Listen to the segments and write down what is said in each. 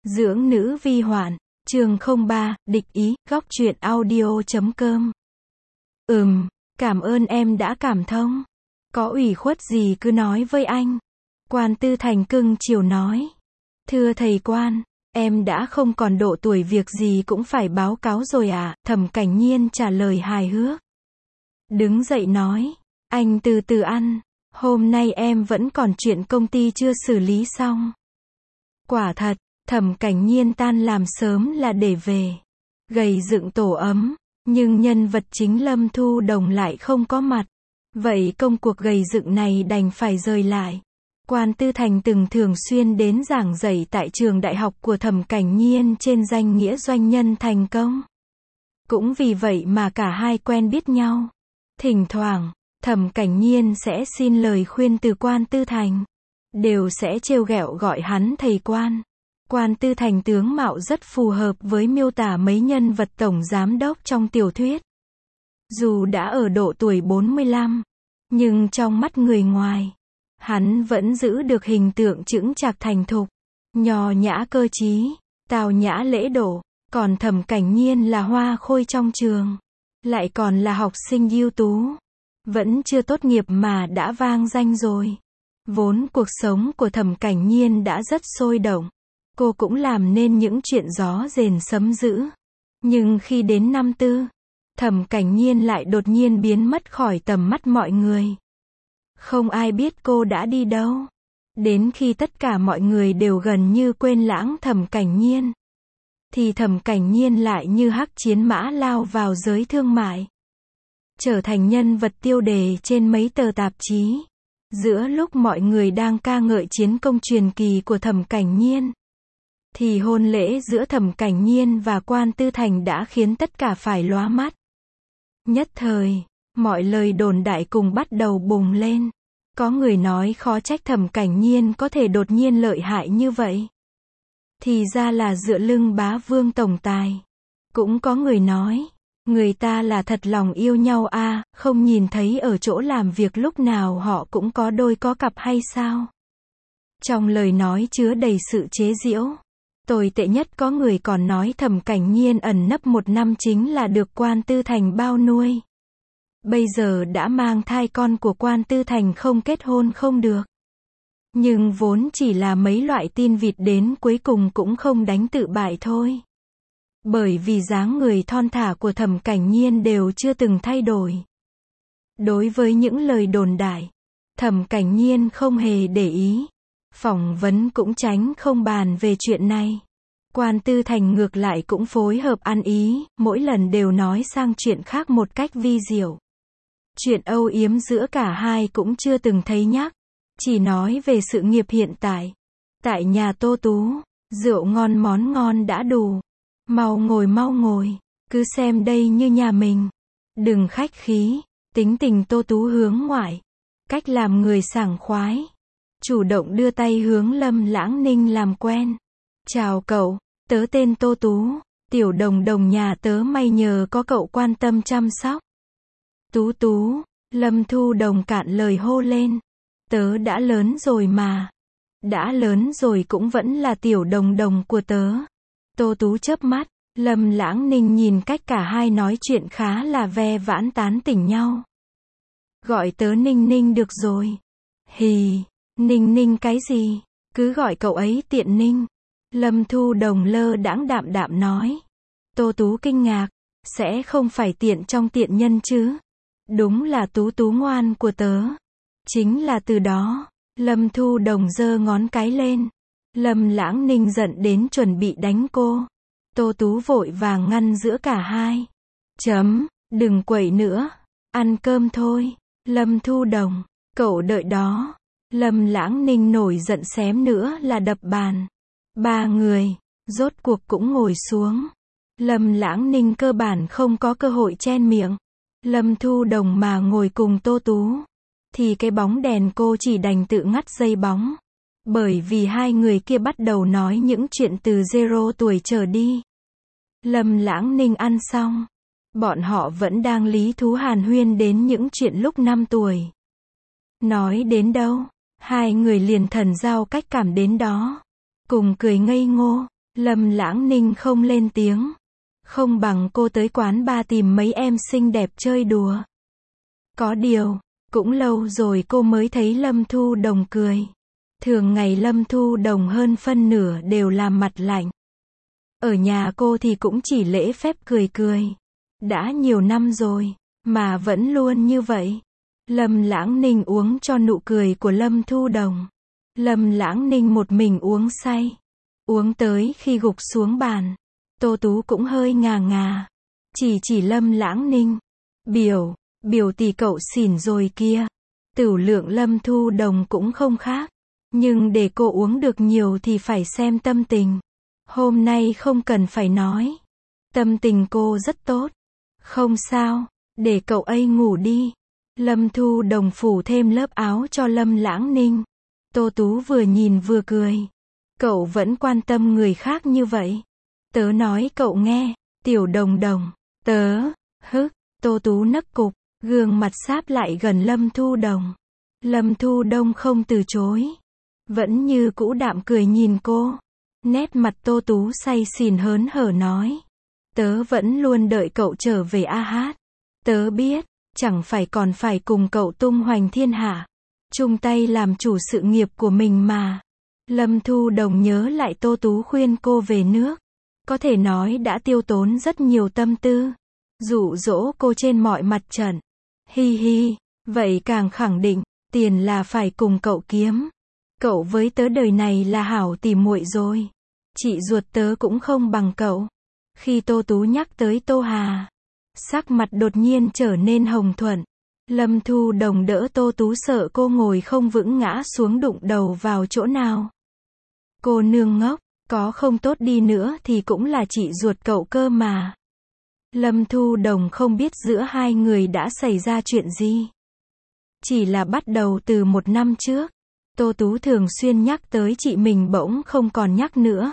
Dưỡng nữ vi hoạn, chương 03, địch ý, góc truyện audio.com. Cảm ơn em đã cảm thông. Có ủy khuất gì cứ nói với anh. Quan Tư Thành cưng chiều nói. Thưa thầy quan, em đã không còn độ tuổi việc gì cũng phải báo cáo rồi à, Thẩm Cảnh Nhiên trả lời hài hước. Đứng dậy nói, anh từ từ ăn, hôm nay em vẫn còn chuyện công ty chưa xử lý xong. Quả thật, Thẩm Cảnh Nhiên tan làm sớm là để về gầy dựng tổ ấm, nhưng nhân vật chính Lâm Thu Đồng lại không có mặt. Vậy công cuộc gầy dựng này đành phải rời lại. Quan Tư Thành từng thường xuyên đến giảng dạy tại trường đại học của Thẩm Cảnh Nhiên trên danh nghĩa doanh nhân thành công. Cũng vì vậy mà cả hai quen biết nhau. Thỉnh thoảng, Thẩm Cảnh Nhiên sẽ xin lời khuyên từ Quan Tư Thành. Đều sẽ trêu ghẹo gọi hắn thầy quan. Quan Tư Thành tướng mạo rất phù hợp với miêu tả mấy nhân vật tổng giám đốc trong tiểu thuyết. Dù đã ở độ tuổi 45, nhưng trong mắt người ngoài, hắn vẫn giữ được hình tượng chững chạc thành thục, nho nhã cơ trí, tào nhã lễ độ. Còn Thẩm Cảnh Nhiên là hoa khôi trong trường, lại còn là học sinh ưu tú, vẫn chưa tốt nghiệp mà đã vang danh rồi. Vốn cuộc sống của Thẩm Cảnh Nhiên đã rất sôi động, cô cũng làm nên những chuyện gió rền sấm dữ. Nhưng khi đến năm tư, Thẩm Cảnh Nhiên lại đột nhiên biến mất khỏi tầm mắt mọi người. Không ai biết cô đã đi đâu. Đến khi tất cả mọi người đều gần như quên lãng Thẩm Cảnh Nhiên, thì Thẩm Cảnh Nhiên lại như hắc chiến mã lao vào giới thương mại, trở thành nhân vật tiêu đề trên mấy tờ tạp chí. Giữa lúc mọi người đang ca ngợi chiến công truyền kỳ của Thẩm Cảnh Nhiên, thì hôn lễ giữa Thẩm Cảnh Nhiên và Quan Tư Thành đã khiến tất cả phải lóa mắt. Nhất thời, mọi lời đồn đại cùng bắt đầu bùng lên. Có người nói khó trách Thẩm Cảnh Nhiên có thể đột nhiên lợi hại như vậy. Thì ra là dựa lưng bá vương tổng tài. Cũng có người nói, người ta là thật lòng yêu nhau à, không nhìn thấy ở chỗ làm việc lúc nào họ cũng có đôi có cặp hay sao? Trong lời nói chứa đầy sự chế giễu. Tồi tệ nhất có người còn nói Thẩm Cảnh Nhiên ẩn nấp 1 năm chính là được Quan Tư Thành bao nuôi. Bây giờ đã mang thai con của Quan Tư Thành không kết hôn không được. Nhưng vốn chỉ là mấy loại tin vịt đến cuối cùng cũng không đánh tự bại thôi. Bởi vì dáng người thon thả của Thẩm Cảnh Nhiên đều chưa từng thay đổi. Đối với những lời đồn đại, Thẩm Cảnh Nhiên không hề để ý. Phỏng vấn cũng tránh không bàn về chuyện này. Quan Tư Thành ngược lại cũng phối hợp ăn ý, mỗi lần đều nói sang chuyện khác một cách vi diệu. Chuyện âu yếm giữa cả hai cũng chưa từng thấy nhắc, chỉ nói về sự nghiệp hiện tại. Tại nhà Tô Tú, rượu ngon món ngon đã đủ. Mau ngồi, cứ xem đây như nhà mình. Đừng khách khí, tính tình Tô Tú hướng ngoại, cách làm người sảng khoái. Chủ động đưa tay hướng Lâm Lãng Ninh làm quen. Chào cậu, tớ tên Tô Tú, tiểu đồng đồng nhà tớ may nhờ có cậu quan tâm chăm sóc. Tú Tú, Lâm Thu Đồng cạn lời hô lên. Tớ đã lớn rồi mà. Đã lớn rồi cũng vẫn là tiểu đồng đồng của tớ. Tô Tú chớp mắt, Lâm Lãng Ninh nhìn cách cả hai nói chuyện khá là ve vãn tán tỉnh nhau. Gọi tớ Ninh Ninh được rồi. Hì, Ninh Ninh cái gì? Cứ gọi cậu ấy tiện Ninh. Lâm Thu Đồng lơ đãng đạm đạm nói. Tô Tú kinh ngạc, sẽ không phải tiện trong tiện nhân chứ? Đúng là Tú Tú ngoan của tớ. Chính là từ đó. Lâm Thu Đồng giơ ngón cái lên. Lâm Lãng Ninh giận đến chuẩn bị đánh cô. Tô Tú vội vàng ngăn giữa cả hai. Đừng quậy nữa. Ăn cơm thôi. Lâm Thu Đồng, cậu đợi đó. Lâm Lãng Ninh nổi giận xém nữa là đập bàn. Ba người, rốt cuộc cũng ngồi xuống. Lâm Lãng Ninh cơ bản không có cơ hội chen miệng. Lâm Thu Đồng mà ngồi cùng Tô Tú, thì cái bóng đèn cô chỉ đành tự ngắt dây bóng. Bởi vì hai người kia bắt đầu nói những chuyện từ 0 tuổi trở đi. Lâm Lãng Ninh ăn xong, bọn họ vẫn đang lý thú hàn huyên đến những chuyện lúc 5 tuổi. Nói đến đâu, hai người liền thần giao cách cảm đến đó. Cùng cười ngây ngô, Lâm Lãng Ninh không lên tiếng. Không bằng cô tới quán bar tìm mấy em xinh đẹp chơi đùa. Có điều, cũng lâu rồi cô mới thấy Lâm Thu Đồng cười. Thường ngày Lâm Thu Đồng hơn phân nửa đều làm mặt lạnh. Ở nhà cô thì cũng chỉ lễ phép cười cười. Đã nhiều năm rồi, mà vẫn luôn như vậy. Lâm Lãng Ninh uống cho nụ cười của Lâm Thu Đồng. Lâm Lãng Ninh một mình uống say. Uống tới khi gục xuống bàn. Tô Tú cũng hơi ngà ngà. Chỉ Lâm Lãng Ninh. Biểu tỷ cậu xỉn rồi kia. Tửu lượng Lâm Thu Đồng cũng không khác. Nhưng để cô uống được nhiều thì phải xem tâm tình. Hôm nay không cần phải nói. Tâm tình cô rất tốt. Không sao, để cậu ấy ngủ đi. Lâm Thu Đồng phủ thêm lớp áo cho Lâm Lãng Ninh. Tô Tú vừa nhìn vừa cười. Cậu vẫn quan tâm người khác như vậy. Tớ nói cậu nghe, Tiểu Đồng Đồng. Tô Tú nấc cục, gương mặt sáp lại gần Lâm Thu Đồng. Lâm Thu Đông không từ chối. Vẫn như cũ đạm cười nhìn cô. Nét mặt Tô Tú say xỉn hớn hở nói. Tớ vẫn luôn đợi cậu trở về a hát. Tớ biết, chẳng phải còn phải cùng cậu tung hoành thiên hạ. Chung tay làm chủ sự nghiệp của mình mà. Lâm Thu Đồng nhớ lại Tô Tú khuyên cô về nước. Có thể nói đã tiêu tốn rất nhiều tâm tư. Dụ dỗ cô trên mọi mặt trận. Hi hi, vậy càng khẳng định, tiền là phải cùng cậu kiếm. Cậu với tớ đời này là hảo tỉ muội rồi. Chị ruột tớ cũng không bằng cậu. Khi Tô Tú nhắc tới Tô Hà, sắc mặt đột nhiên trở nên hồng thuận. Lâm Thu Đồng đỡ Tô Tú sợ cô ngồi không vững ngã xuống đụng đầu vào chỗ nào. Cô nương ngốc, có không tốt đi nữa thì cũng là chị ruột cậu cơ mà. Lâm Thu Đồng không biết giữa hai người đã xảy ra chuyện gì. Chỉ là bắt đầu từ 1 năm trước. Tô Tú thường xuyên nhắc tới chị mình bỗng không còn nhắc nữa.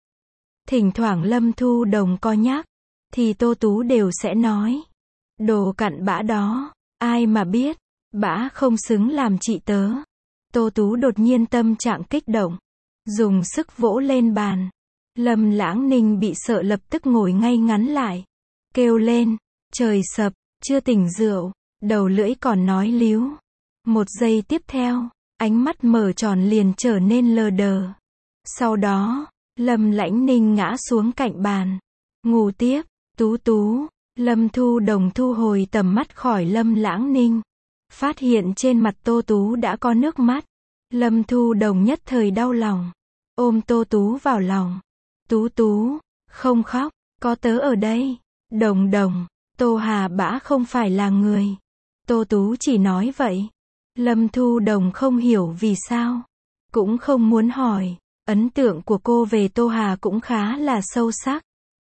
Thỉnh thoảng Lâm Thu Đồng có nhắc, thì Tô Tú đều sẽ nói. Đồ cặn bã đó, ai mà biết, bã không xứng làm chị tớ. Tô Tú đột nhiên tâm trạng kích động, dùng sức vỗ lên bàn. Lâm Lãng Ninh bị sợ lập tức ngồi ngay ngắn lại. Kêu lên, trời sập, chưa tỉnh rượu, đầu lưỡi còn nói líu. Một giây tiếp theo, ánh mắt mở tròn liền trở nên lờ đờ. Sau đó, Lâm Lãng Ninh ngã xuống cạnh bàn. Ngủ tiếp, Tú Tú. Lâm Thu Đồng thu hồi tầm mắt khỏi Lâm Lãng Ninh. Phát hiện trên mặt Tô Tú đã có nước mắt. Lâm Thu Đồng nhất thời đau lòng. Ôm Tô Tú vào lòng. Tú Tú, không khóc, có tớ ở đây. Đồng Đồng, Tô Hà bã không phải là người. Tô Tú chỉ nói vậy. Lâm Thu Đồng không hiểu vì sao. Cũng không muốn hỏi. Ấn tượng của cô về Tô Hà cũng khá là sâu sắc.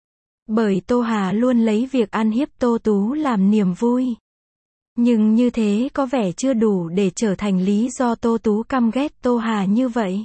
Bởi Tô Hà luôn lấy việc ăn hiếp Tô Tú làm niềm vui. Nhưng như thế có vẻ chưa đủ để trở thành lý do Tô Tú căm ghét Tô Hà như vậy.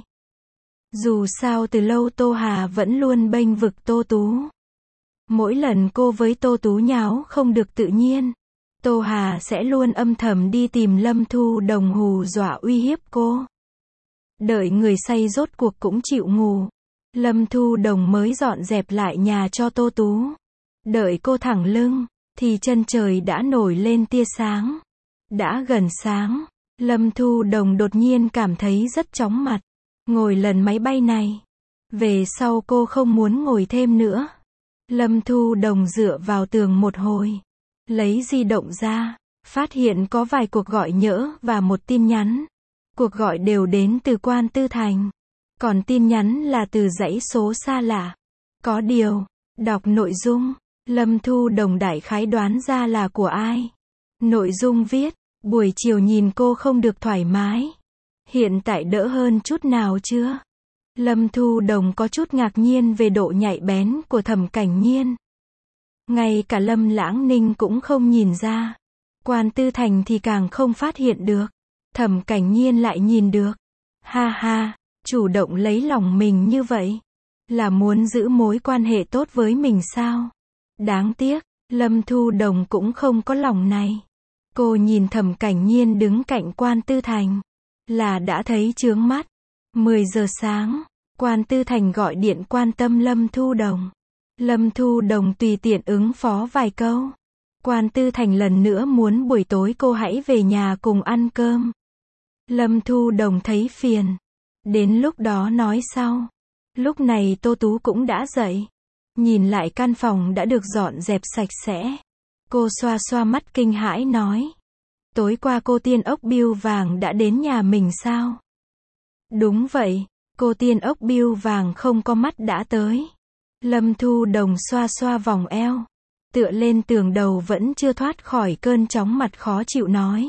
Dù sao từ lâu Tô Hà vẫn luôn bênh vực Tô Tú. Mỗi lần cô với Tô Tú nháo không được tự nhiên, Tô Hà sẽ luôn âm thầm đi tìm Lâm Thu Đồng hù dọa uy hiếp cô. Đợi người say rốt cuộc cũng chịu ngủ, Lâm Thu Đồng mới dọn dẹp lại nhà cho Tô Tú. Đợi cô thẳng lưng, thì chân trời đã nổi lên tia sáng. Đã gần sáng, Lâm Thu Đồng đột nhiên cảm thấy rất chóng mặt. Ngồi lần máy bay này, về sau cô không muốn ngồi thêm nữa. Lâm Thu Đồng dựa vào tường một hồi, lấy di động ra, phát hiện có vài cuộc gọi nhỡ và một tin nhắn. Cuộc gọi đều đến từ Quan Tư Thành, còn tin nhắn là từ dãy số xa lạ. Có điều, đọc nội dung, Lâm Thu Đồng đại khái đoán ra là của ai. Nội dung viết, buổi chiều nhìn cô không được thoải mái. Hiện tại đỡ hơn chút nào chưa? Lâm Thu Đồng có chút ngạc nhiên về độ nhạy bén của Thẩm Cảnh Nhiên. Ngay cả Lâm Lãng Ninh cũng không nhìn ra. Quan Tư Thành thì càng không phát hiện được. Thẩm Cảnh Nhiên lại nhìn được. Ha ha, chủ động lấy lòng mình như vậy. Là muốn giữ mối quan hệ tốt với mình sao? Đáng tiếc, Lâm Thu Đồng cũng không có lòng này. Cô nhìn Thẩm Cảnh Nhiên đứng cạnh Quan Tư Thành, là đã thấy chướng mắt. 10 giờ sáng, Quan Tư Thành gọi điện quan tâm Lâm Thu Đồng. Lâm Thu Đồng tùy tiện ứng phó vài câu. Quan Tư Thành lần nữa muốn buổi tối cô hãy về nhà cùng ăn cơm. Lâm Thu Đồng thấy phiền. Đến lúc đó nói sau. Lúc này Tô Tú cũng đã dậy. Nhìn lại căn phòng đã được dọn dẹp sạch sẽ. Cô xoa xoa mắt kinh hãi nói. Tối qua cô tiên ốc bươu vàng đã đến nhà mình sao? Đúng vậy, cô tiên ốc bươu vàng không có mắt đã tới. Lâm Thu Đồng xoa xoa vòng eo. Tựa lên tường đầu vẫn chưa thoát khỏi cơn chóng mặt khó chịu nói.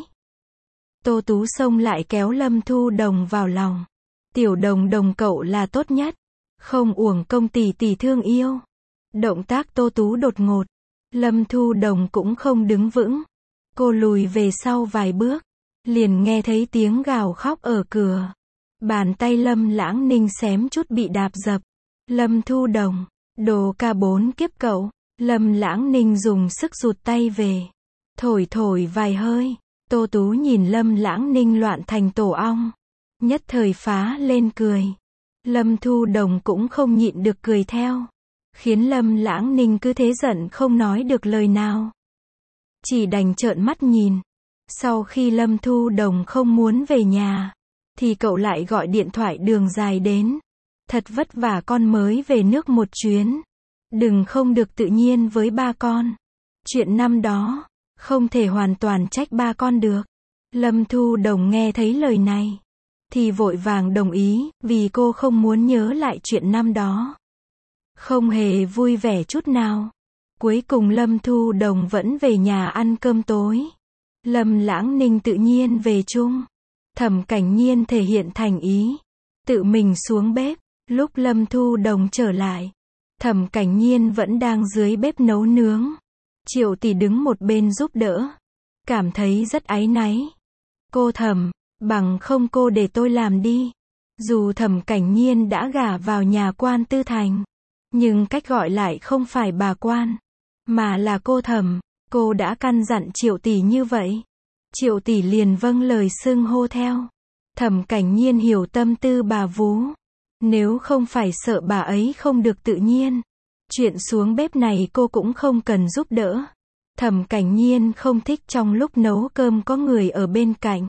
Tô Tú xông lại kéo Lâm Thu Đồng vào lòng. Tiểu Đồng Đồng cậu là tốt nhất. Không uổng công tỷ tỷ thương yêu. Động tác Tô Tú đột ngột. Lâm Thu Đồng cũng không đứng vững. Cô lùi về sau vài bước. Liền nghe thấy tiếng gào khóc ở cửa. Bàn tay Lâm Lãng Ninh xém chút bị đạp dập. Lâm Thu Đồng, đồ ca bốn kiếp cậu. Lâm Lãng Ninh dùng sức rụt tay về. Thổi thổi vài hơi. Tô Tú nhìn Lâm Lãng Ninh loạn thành tổ ong. Nhất thời phá lên cười. Lâm Thu Đồng cũng không nhịn được cười theo. Khiến Lâm Lãng Ninh cứ thế giận không nói được lời nào. Chỉ đành trợn mắt nhìn. Sau khi Lâm Thu Đồng không muốn về nhà, thì cậu lại gọi điện thoại đường dài đến. Thật vất vả con mới về nước một chuyến. Đừng không được tự nhiên với ba con. Chuyện năm đó, không thể hoàn toàn trách ba con được. Lâm Thu Đồng nghe thấy lời này, thì vội vàng đồng ý, vì cô không muốn nhớ lại chuyện năm đó. Không hề vui vẻ chút nào. Cuối cùng Lâm Thu Đồng vẫn về nhà ăn cơm tối. Lâm Lãng Ninh tự nhiên về chung. Thẩm Cảnh Nhiên thể hiện thành ý. Tự mình xuống bếp. Lúc Lâm Thu Đồng trở lại, Thẩm Cảnh Nhiên vẫn đang dưới bếp nấu nướng. Triệu tỷ đứng một bên giúp đỡ. Cảm thấy rất áy náy. Cô Thẩm, bằng không cô để tôi làm đi. Dù Thẩm Cảnh Nhiên đã gả vào nhà Quan Tư Thành, nhưng cách gọi lại không phải bà Quan, mà là cô Thẩm. Cô đã căn dặn Triệu tỷ như vậy. Triệu tỷ liền vâng lời xưng hô theo. Thẩm Cảnh Nhiên hiểu tâm tư bà vú. Nếu không phải sợ bà ấy không được tự nhiên, chuyện xuống bếp này cô cũng không cần giúp đỡ. Thẩm Cảnh Nhiên không thích trong lúc nấu cơm có người ở bên cạnh.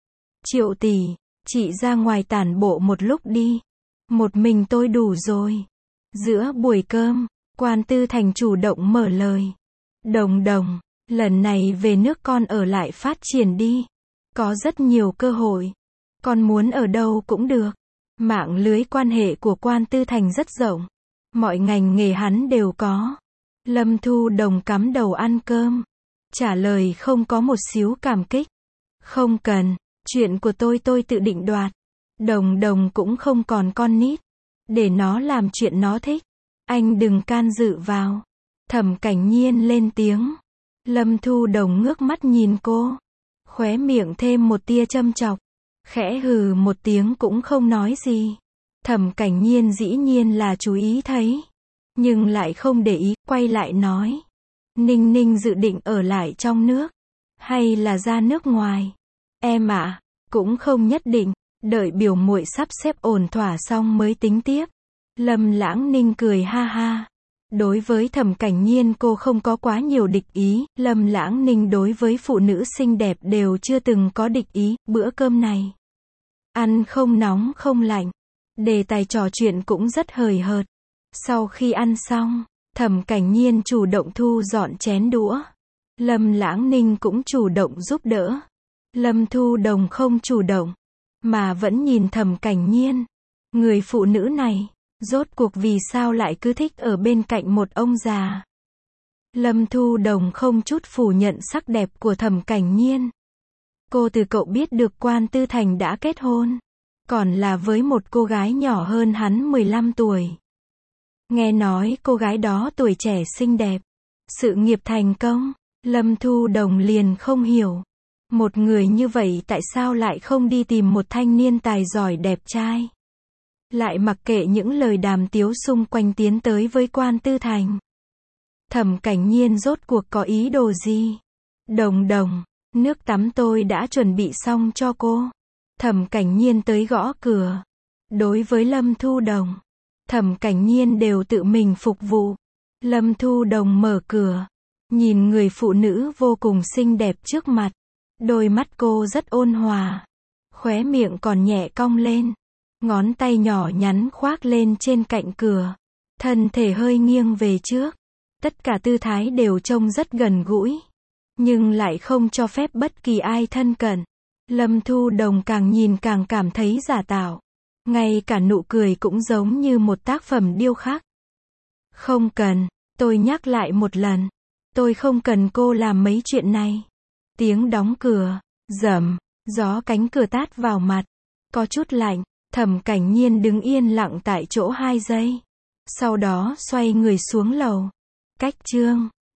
Triệu tỷ, chị ra ngoài tản bộ một lúc đi. Một mình tôi đủ rồi. Giữa buổi cơm, Quan Tư Thành chủ động mở lời. Đồng Đồng, lần này về nước con ở lại phát triển đi. Có rất nhiều cơ hội. Con muốn ở đâu cũng được. Mạng lưới quan hệ của Quan Tư Thành rất rộng. Mọi ngành nghề hắn đều có. Lâm Thu Đồng cắm đầu ăn cơm. Trả lời không có một xíu cảm kích. Không cần, chuyện của tôi tự định đoạt. Đồng Đồng cũng không còn con nít. Để nó làm chuyện nó thích. Anh đừng can dự vào. Thẩm Cảnh Nhiên lên tiếng. Lâm Thu Đồng ngước mắt nhìn cô. Khóe miệng thêm một tia châm chọc. Khẽ hừ một tiếng cũng không nói gì. Thẩm Cảnh Nhiên dĩ nhiên là chú ý thấy. Nhưng lại không để ý, quay lại nói. Ninh Ninh dự định ở lại trong nước. Hay là ra nước ngoài? Em ạ, cũng không nhất định. Đợi biểu muội sắp xếp ổn thỏa xong mới tính tiếp. Lâm Lãng Ninh cười ha ha. Đối với Thẩm Cảnh Nhiên cô không có quá nhiều địch ý. Lâm Lãng Ninh đối với phụ nữ xinh đẹp đều chưa từng có địch ý. Bữa cơm này ăn không nóng không lạnh. Đề tài trò chuyện cũng rất hời hợt. Sau khi ăn xong, Thẩm Cảnh Nhiên chủ động thu dọn chén đũa. Lâm Lãng Ninh cũng chủ động giúp đỡ. Lâm Thu Đồng không chủ động, mà vẫn nhìn Thẩm Cảnh Nhiên. Người phụ nữ này, rốt cuộc vì sao lại cứ thích ở bên cạnh một ông già. Lâm Thu Đồng không chút phủ nhận sắc đẹp của Thẩm Cảnh Nhiên. Cô từ cậu biết được Quan Tư Thành đã kết hôn. Còn là với một cô gái nhỏ hơn hắn 15 tuổi. Nghe nói cô gái đó tuổi trẻ xinh đẹp. Sự nghiệp thành công. Lâm Thu Đồng liền không hiểu. Một người như vậy tại sao lại không đi tìm một thanh niên tài giỏi đẹp trai. Lại mặc kệ những lời đàm tiếu xung quanh tiến tới với Quan Tư Thành. Thẩm Cảnh Nhiên rốt cuộc có ý đồ gì? Đồng Đồng, nước tắm tôi đã chuẩn bị xong cho cô. Thẩm Cảnh Nhiên tới gõ cửa. Đối với Lâm Thu Đồng, Thẩm Cảnh Nhiên đều tự mình phục vụ. Lâm Thu Đồng mở cửa, nhìn người phụ nữ vô cùng xinh đẹp trước mặt. Đôi mắt cô rất ôn hòa, khóe miệng còn nhẹ cong lên, ngón tay nhỏ nhắn khoác lên trên cạnh cửa, thân thể hơi nghiêng về trước. Tất cả tư thái đều trông rất gần gũi, nhưng lại không cho phép bất kỳ ai thân cận. Lâm Thu Đồng càng nhìn càng cảm thấy giả tạo. Ngay cả nụ cười cũng giống như một tác phẩm điêu khắc. Không cần, tôi nhắc lại một lần. Tôi không cần cô làm mấy chuyện này. Tiếng đóng cửa, rầm, gió cánh cửa tát vào mặt. Có chút lạnh, Thẩm Cảnh Nhiên đứng yên lặng tại chỗ 2 giây. Sau đó xoay người xuống lầu. Cách chương